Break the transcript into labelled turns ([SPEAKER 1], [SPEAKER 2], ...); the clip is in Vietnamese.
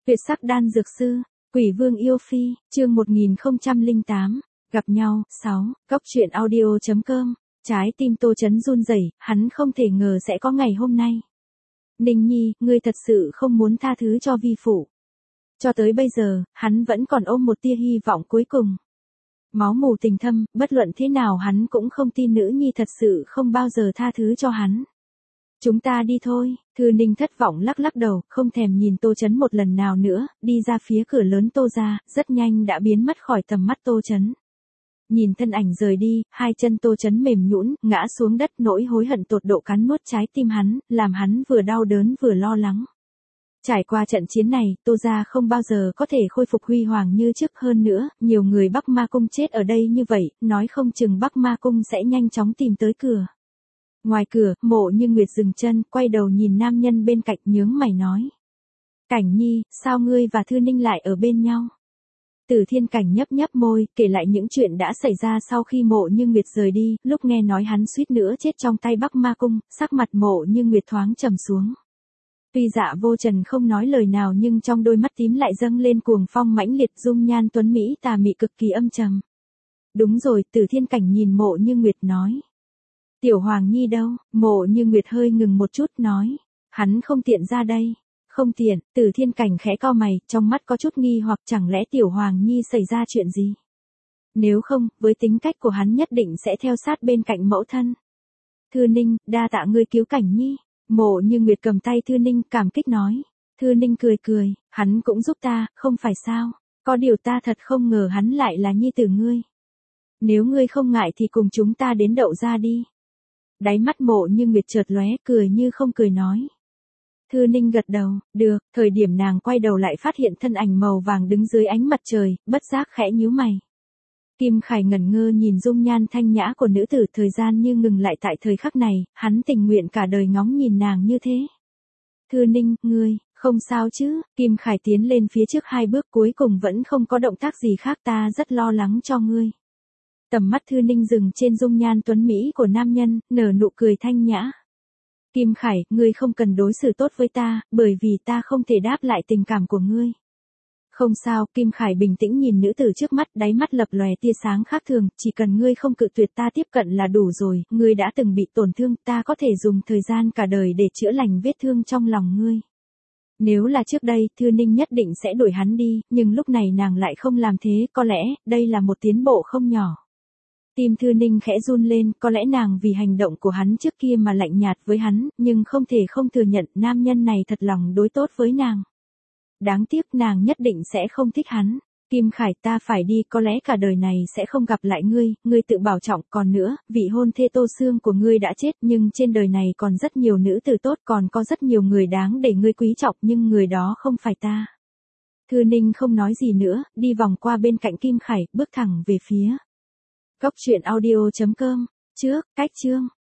[SPEAKER 1] Tuyệt sắc đan dược sư, Quỷ Vương yêu phi, chương 1008, gặp nhau, 6, Cốc truyện audio.com, trái tim Tô Chấn run rẩy, hắn không thể ngờ sẽ có ngày hôm nay. Ninh Nhi, ngươi thật sự không muốn tha thứ cho vi phụ. Cho tới bây giờ, hắn vẫn còn ôm một tia hy vọng cuối cùng. Máu mù tình thâm, bất luận thế nào hắn cũng không tin nữ nhi thật sự không bao giờ tha thứ cho hắn. Chúng ta đi thôi, Thư Ninh thất vọng lắc lắc đầu, không thèm nhìn Tô Chấn một lần nào nữa, đi ra phía cửa lớn Tô gia, rất nhanh đã biến mất khỏi tầm mắt Tô Chấn. Nhìn thân ảnh rời đi, hai chân Tô Chấn mềm nhũn, ngã xuống đất, nỗi hối hận tột độ cắn nuốt trái tim hắn, làm hắn vừa đau đớn vừa lo lắng. Trải qua trận chiến này, Tô gia không bao giờ có thể khôi phục huy hoàng như trước, hơn nữa, nhiều người Bắc Ma Cung chết ở đây như vậy, nói không chừng Bắc Ma Cung sẽ nhanh chóng tìm tới cửa. Ngoài cửa, Mộ Như Nguyệt dừng chân, quay đầu nhìn nam nhân bên cạnh, nhướng mày nói. Cảnh Nhi, sao ngươi và Thư Ninh lại ở bên nhau? Tử Thiên Cảnh nhấp nhấp môi, kể lại những chuyện đã xảy ra sau khi Mộ Như Nguyệt rời đi, lúc nghe nói hắn suýt nữa chết trong tay Bắc Ma Cung, sắc mặt Mộ Như Nguyệt thoáng trầm xuống. Tuy Dạ Vô Trần không nói lời nào nhưng trong đôi mắt tím lại dâng lên cuồng phong mãnh liệt, dung nhan tuấn mỹ tà mị cực kỳ âm trầm. Đúng rồi, Tử Thiên Cảnh nhìn Mộ Như Nguyệt nói. Tiểu Hoàng Nhi đâu? Mộ Như Nguyệt hơi ngừng một chút nói. Hắn không tiện ra đây. Không tiện, Tử Thiên Cảnh khẽ cau mày, trong mắt có chút nghi hoặc, chẳng lẽ Tiểu Hoàng Nhi xảy ra chuyện gì? Nếu không, với tính cách của hắn nhất định sẽ theo sát bên cạnh mẫu thân. Thư Ninh, đa tạ ngươi cứu Cảnh Nhi. Mộ Như Nguyệt cầm tay Thư Ninh cảm kích nói. Thư Ninh cười cười, hắn cũng giúp ta, không phải sao? Có điều ta thật không ngờ hắn lại là nhi tử ngươi. Nếu ngươi không ngại thì cùng chúng ta đến Đậu gia đi. Đáy mắt Mộ Như Nguyệt chợt lóe, cười như không cười nói. Thư Ninh gật đầu, được, thời điểm nàng quay đầu lại phát hiện thân ảnh màu vàng đứng dưới ánh mặt trời, bất giác khẽ nhíu mày. Kim Khải ngẩn ngơ nhìn dung nhan thanh nhã của nữ tử, thời gian như ngừng lại tại thời khắc này, hắn tình nguyện cả đời ngóng nhìn nàng như thế. Thư Ninh, ngươi, không sao chứ? Kim Khải tiến lên phía trước hai bước, cuối cùng vẫn không có động tác gì khác, ta rất lo lắng cho ngươi. Tầm mắt Thư Ninh dừng trên dung nhan tuấn mỹ của nam nhân, nở nụ cười thanh nhã. Kim Khải, ngươi không cần đối xử tốt với ta, bởi vì ta không thể đáp lại tình cảm của ngươi. Không sao, Kim Khải bình tĩnh nhìn nữ tử trước mắt, đáy mắt lập lòe tia sáng khác thường, chỉ cần ngươi không cự tuyệt ta tiếp cận là đủ rồi, ngươi đã từng bị tổn thương, ta có thể dùng thời gian cả đời để chữa lành vết thương trong lòng ngươi. Nếu là trước đây, Thư Ninh nhất định sẽ đuổi hắn đi, nhưng lúc này nàng lại không làm thế, có lẽ, đây là một tiến bộ không nhỏ. Tim Thư Ninh khẽ run lên, có lẽ nàng vì hành động của hắn trước kia mà lạnh nhạt với hắn, nhưng không thể không thừa nhận nam nhân này thật lòng đối tốt với nàng. Đáng tiếc nàng nhất định sẽ không thích hắn. Kim Khải, ta phải đi, có lẽ cả đời này sẽ không gặp lại ngươi, ngươi tự bảo trọng, còn nữa, vị hôn thê Tô Sương của ngươi đã chết, nhưng trên đời này còn rất nhiều nữ tử tốt, còn có rất nhiều người đáng để ngươi quý trọng, nhưng người đó không phải ta. Thư Ninh không nói gì nữa, đi vòng qua bên cạnh Kim Khải, bước thẳng về phía Cốc truyện audio.com, trước, cách chương.